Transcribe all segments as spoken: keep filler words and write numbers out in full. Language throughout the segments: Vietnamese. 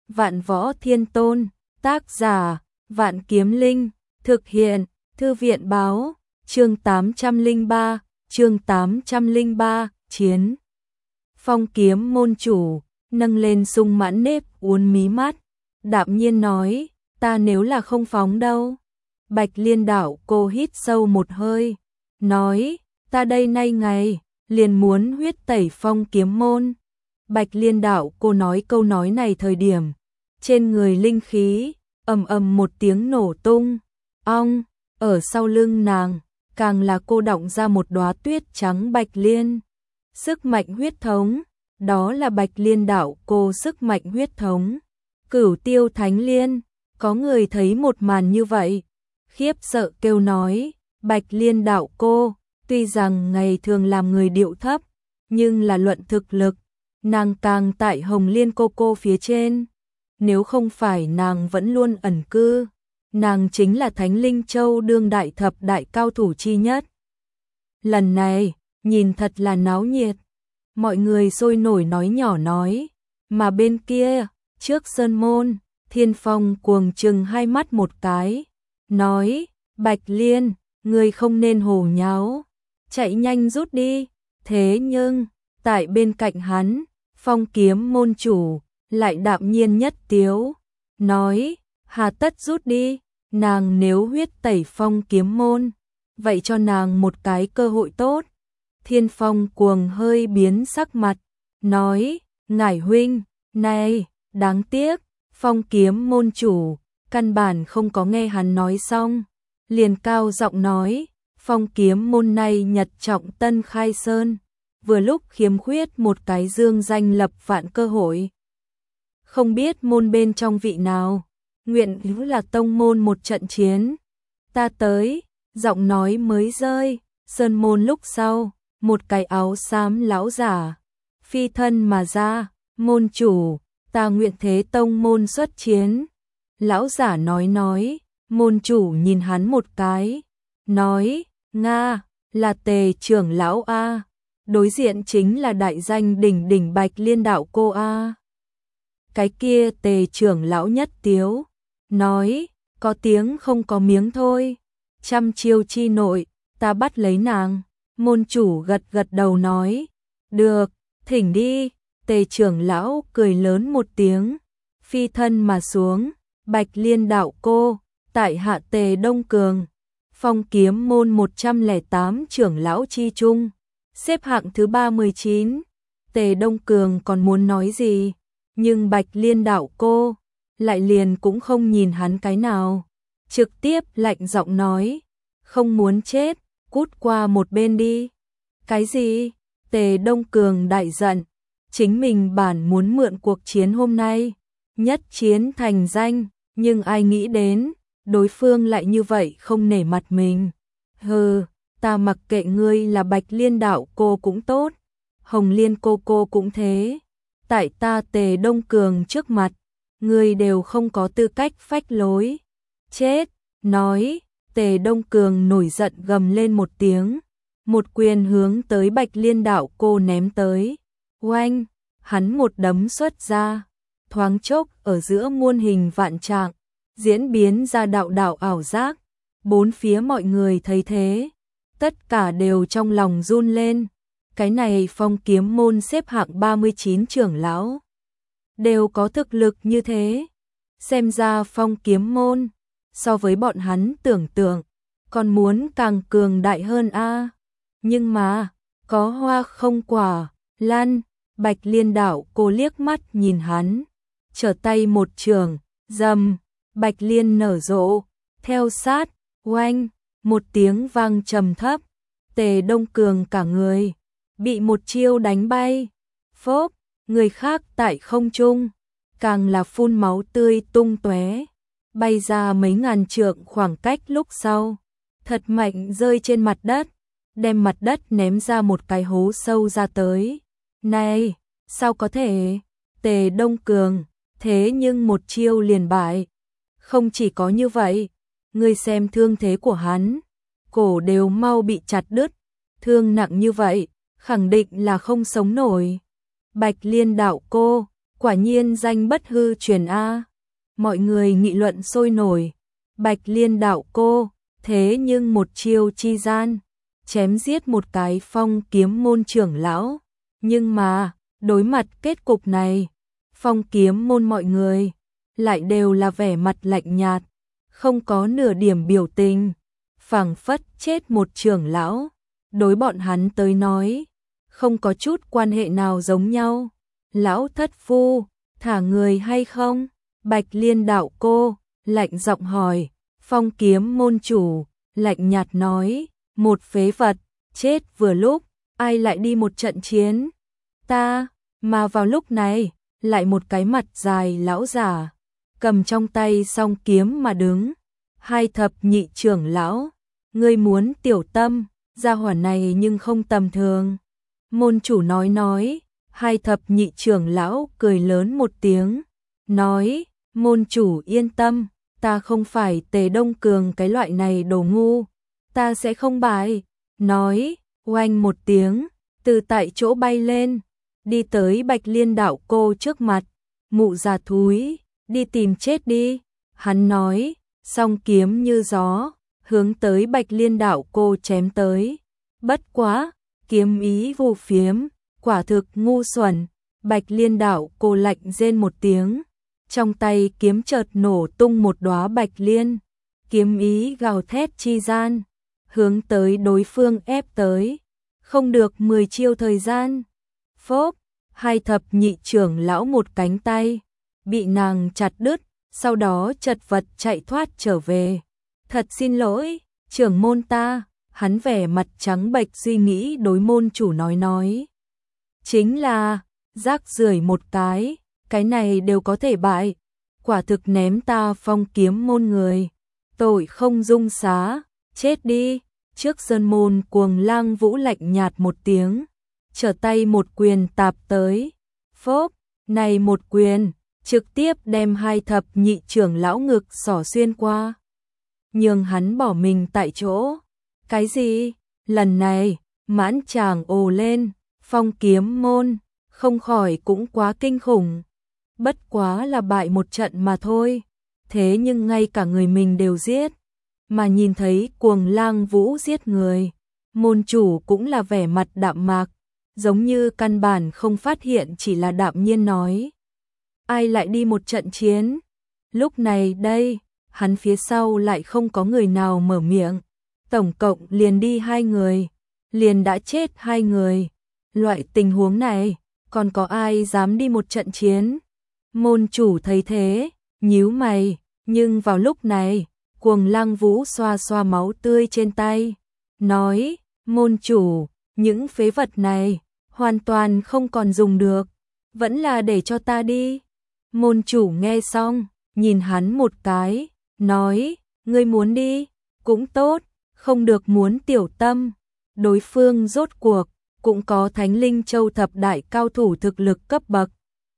Vạn Võ Thiên Tôn, tác giả, Vạn Kiếm Linh, thực hiện, Thư viện báo, chương tám trăm lẻ ba, chương tám trăm lẻ ba, chiến. Phong Kiếm môn chủ, nâng lên sung mãn nếp uốn mí mắt, đạm nhiên nói, ta nếu là không phóng đâu. Bạch Liên Đạo cô hít sâu một hơi, nói, ta đây nay ngày, liền muốn huyết tẩy Phong Kiếm môn. Bạch Liên Đạo cô nói câu nói này thời điểm, trên người linh khí, ầm ầm một tiếng nổ tung, ong, ở sau lưng nàng, càng là cô đọng ra một đóa tuyết trắng bạch liên. Sức mạnh huyết thống, đó là Bạch Liên Đạo cô sức mạnh huyết thống. Cửu Tiêu Thánh Liên, có người thấy một màn như vậy, khiếp sợ kêu nói, Bạch Liên Đạo cô, tuy rằng ngày thường làm người điệu thấp, nhưng là luận thực lực, nàng càng tại Hồng Liên cô cô phía trên. Nếu không phải nàng vẫn luôn ẩn cư, nàng chính là Thánh Linh Châu đương đại thập đại cao thủ chi nhất. Lần này, nhìn thật là náo nhiệt, mọi người sôi nổi nói nhỏ nói, mà bên kia, trước sơn môn, Thiên Phong cuồng trừng hai mắt một cái, nói, Bạch Liên, ngươi không nên hồ nháo, chạy nhanh rút đi. Thế nhưng, tại bên cạnh hắn, Phong Kiếm môn chủ lại đạm nhiên nhất tiếu, nói, hà tất rút đi, nàng nếu huyết tẩy Phong Kiếm môn, vậy cho nàng một cái cơ hội tốt. Thiên Phong cuồng hơi biến sắc mặt, nói, ngải huynh, này, đáng tiếc, Phong Kiếm môn chủ, căn bản không có nghe hắn nói xong, liền cao giọng nói, Phong Kiếm môn này nhật trọng tân khai sơn, vừa lúc khiếm khuyết một cái dương danh lập vạn cơ hội. Không biết môn bên trong vị nào, nguyện hữu là tông môn một trận chiến. Ta tới, giọng nói mới rơi, sơn môn lúc sau, một cái áo xám lão giả, phi thân mà ra, môn chủ, ta nguyện thế tông môn xuất chiến. Lão giả nói nói, môn chủ nhìn hắn một cái, nói, Nga, là Tề trưởng lão A, đối diện chính là đại danh đỉnh đỉnh Bạch Liên Đạo cô A. Cái kia Tề trưởng lão nhất tiếu, nói, có tiếng không có miếng thôi, trăm chiêu chi nội, ta bắt lấy nàng. Môn chủ gật gật đầu nói, được, thỉnh đi. Tề trưởng lão cười lớn một tiếng, phi thân mà xuống, Bạch Liên Đạo cô, tại hạ Tề Đông Cường, Phong Kiếm môn một trăm lẻ tám trưởng lão chi trung, xếp hạng thứ ba mươi chín. Tề Đông Cường còn muốn nói gì, nhưng Bạch Liên Đạo cô lại liền cũng không nhìn hắn cái nào, trực tiếp lạnh giọng nói, không muốn chết, cút qua một bên đi. Cái gì? Tề Đông Cường đại giận, chính mình bản muốn mượn cuộc chiến hôm nay, nhất chiến thành danh, nhưng ai nghĩ đến, đối phương lại như vậy không nể mặt mình. Hừ, ta mặc kệ ngươi là Bạch Liên Đạo cô cũng tốt, Hồng Liên cô cô cũng thế, tại ta Tề Đông Cường trước mặt, ngươi đều không có tư cách phách lối. Chết, nói, Tề Đông Cường nổi giận gầm lên một tiếng, một quyền hướng tới Bạch Liên Đạo cô ném tới. Oanh, hắn một đấm xuất ra, thoáng chốc ở giữa muôn hình vạn trạng, diễn biến ra đạo đạo ảo giác. Bốn phía mọi người thấy thế, tất cả đều trong lòng run lên. Cái này Phong Kiếm môn xếp hạng ba mươi chín trưởng lão, đều có thực lực như thế. Xem ra Phong Kiếm môn, so với bọn hắn tưởng tượng, còn muốn càng cường đại hơn a. Nhưng mà, có hoa không quả, lan, Bạch Liên Đạo cô liếc mắt nhìn hắn, trở tay một trường, dầm, Bạch Liên nở rộ, theo sát, oanh, một tiếng vang trầm thấp, Tề Đông Cường cả người, bị một chiêu đánh bay, phốp, người khác tại không trung, càng là phun máu tươi tung tóe, bay ra mấy ngàn trượng khoảng cách lúc sau, thật mạnh rơi trên mặt đất, đem mặt đất ném ra một cái hố sâu ra tới. Này, sao có thể? Tề Đông Cường, thế nhưng một chiêu liền bại. Không chỉ có như vậy, ngươi xem thương thế của hắn, cổ đều mau bị chặt đứt, thương nặng như vậy, khẳng định là không sống nổi. Bạch Liên Đạo cô, Quả nhiên danh bất hư truyền a. Mọi người nghị luận sôi nổi. Bạch Liên đạo cô, thế nhưng một chiêu chi gian, chém giết một cái Phong Kiếm môn trưởng lão. Nhưng mà, đối mặt kết cục này, Phong Kiếm môn mọi người lại đều là vẻ mặt lạnh nhạt, không có nửa điểm biểu tình, phảng phất chết một trưởng lão. Đối bọn hắn tới nói, không có chút quan hệ nào giống nhau. Lão thất phu, thả người hay không? Bạch Liên đạo cô, lạnh giọng hỏi. Phong Kiếm môn chủ, lạnh nhạt nói, một phế vật, chết vừa lúc, ai lại đi một trận chiến? Ta, mà vào lúc này, lại một cái mặt dài lão giả, cầm trong tay song kiếm mà đứng. Hai thập nhị trưởng lão, ngươi muốn tiểu tâm, gia hỏa này nhưng không tầm thường. Môn chủ nói nói, hai thập nhị trưởng lão cười lớn một tiếng, nói, môn chủ yên tâm, ta không phải Tề Đông Cường cái loại này đồ ngu, ta sẽ không bại. Nói, oanh một tiếng, từ tại chỗ bay lên, đi tới Bạch Liên đạo cô trước mặt. Mụ già thúi, đi tìm chết đi. Hắn nói, song kiếm như gió, hướng tới Bạch Liên đạo cô chém tới. Bất quá, kiếm ý vô phiếm, quả thực ngu xuẩn. Bạch Liên đạo cô lạnh rên một tiếng, trong tay kiếm chợt nổ tung một đóa bạch liên, kiếm ý gào thét chi gian, hướng tới đối phương ép tới. Không được mười chiêu thời gian, phốp, hai thập nhị trưởng lão một cánh tay bị nàng chặt đứt, sau đó chật vật chạy thoát trở về. Thật xin lỗi, trưởng môn ta. Hắn vẻ mặt trắng bệch suy nghĩ đối môn chủ nói nói. Chính là, rác rưởi một cái, cái này đều có thể bại. Quả thực ném ta Phong Kiếm môn người. Tội không dung xá, chết đi. Trước sơn môn Cuồng Lang Vũ lạnh nhạt một tiếng, trở tay một quyền tạp tới. Phốp, này một quyền, trực tiếp đem hai thập nhị trưởng lão ngực xỏ xuyên qua, nhường hắn bỏ mình tại chỗ. Cái gì? Lần này, mãn chàng ồ lên, Phong Kiếm môn, không khỏi cũng quá kinh khủng. Bất quá là bại một trận mà thôi, thế nhưng ngay cả người mình đều giết. Mà nhìn thấy Cuồng Lang Vũ giết người, môn chủ cũng là vẻ mặt đạm mạc, giống như căn bản không phát hiện, chỉ là đạm nhiên nói. Ai lại đi một trận chiến? Lúc này đây, hắn phía sau lại không có người nào mở miệng. Tổng cộng liền đi hai người, liền đã chết hai người. Loại tình huống này, còn có ai dám đi một trận chiến? Môn chủ thấy thế, nhíu mày, nhưng vào lúc này, Cuồng Lang Vũ xoa xoa máu tươi trên tay, nói, môn chủ, những phế vật này, hoàn toàn không còn dùng được, vẫn là để cho ta đi. Môn chủ nghe xong, nhìn hắn một cái, nói, ngươi muốn đi, cũng tốt, không được muốn tiểu tâm. Đối phương rốt cuộc, cũng có Thánh Linh Châu thập đại cao thủ thực lực cấp bậc.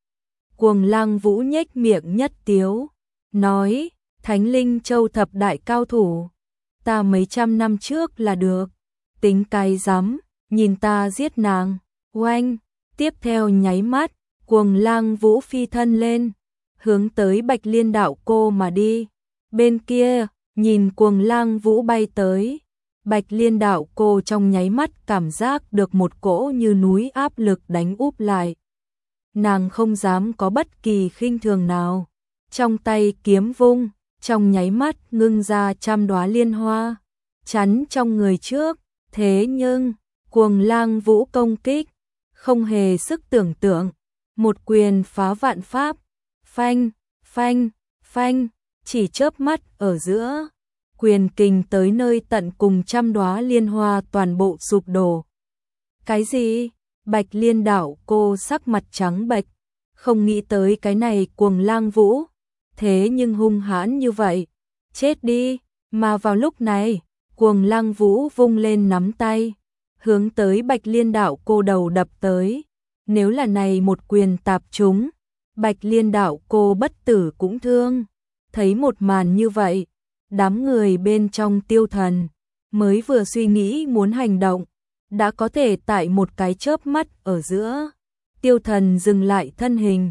Cuồng Lang Vũ nhếch miệng nhất tiếu, nói, Thánh Linh Châu thập đại cao thủ, ta mấy trăm năm trước là được, tính cái rắm, nhìn ta giết nàng. Oanh, tiếp theo nháy mắt, Cuồng Lang Vũ phi thân lên, hướng tới Bạch Liên đạo cô mà đi. Bên kia, nhìn Cuồng Lang Vũ bay tới, Bạch Liên đạo cô trong nháy mắt cảm giác được một cỗ như núi áp lực đánh úp lại. Nàng không dám có bất kỳ khinh thường nào, trong tay kiếm vung, trong nháy mắt ngưng ra trăm đóa liên hoa, chắn trong người trước. Thế nhưng, Cuồng Lang Vũ công kích, không hề sức tưởng tượng, một quyền phá vạn pháp, phanh, phanh, phanh, chỉ chớp mắt ở giữa, quyền kình tới nơi tận cùng, trăm đóa liên hoa toàn bộ sụp đổ. Cái gì? Bạch Liên đạo cô sắc mặt trắng bệch, không nghĩ tới cái này Cuồng Lang Vũ, thế nhưng hung hãn như vậy, chết đi. Mà vào lúc này, Cuồng Lang Vũ vung lên nắm tay, hướng tới Bạch Liên đạo cô đầu đập tới. Nếu là này một quyền tạp trúng, Bạch Liên đạo cô bất tử cũng thương. Thấy một màn như vậy, đám người bên trong Tiêu Thần mới vừa suy nghĩ muốn hành động, đã có thể tại một cái chớp mắt ở giữa. Tiêu Thần dừng lại thân hình,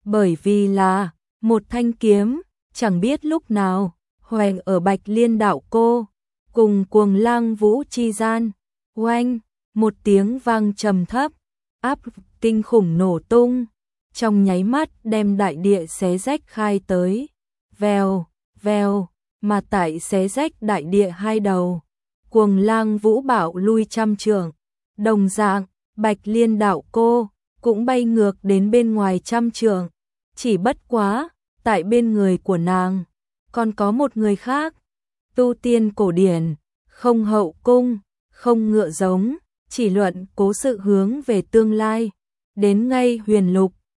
bởi vì là một thanh kiếm, chẳng biết lúc nào hoành ở Bạch Liên đạo cô cùng Cuồng Lang Vũ chi gian. Oanh, một tiếng vang trầm thấp, áp kinh khủng nổ tung, trong nháy mắt đem đại địa xé rách khai tới. Vèo, vèo, mà tại xé rách đại địa hai đầu, Cuồng Lang Vũ bạo lui trăm trượng. Đồng dạng, Bạch Liên đạo cô cũng bay ngược đến bên ngoài trăm trượng, chỉ bất quá, tại bên người của nàng còn có một người khác. Tu tiên cổ điển, không hậu cung, không ngựa giống, chỉ luận cố sự hướng về tương lai. Đến ngay huyền lục,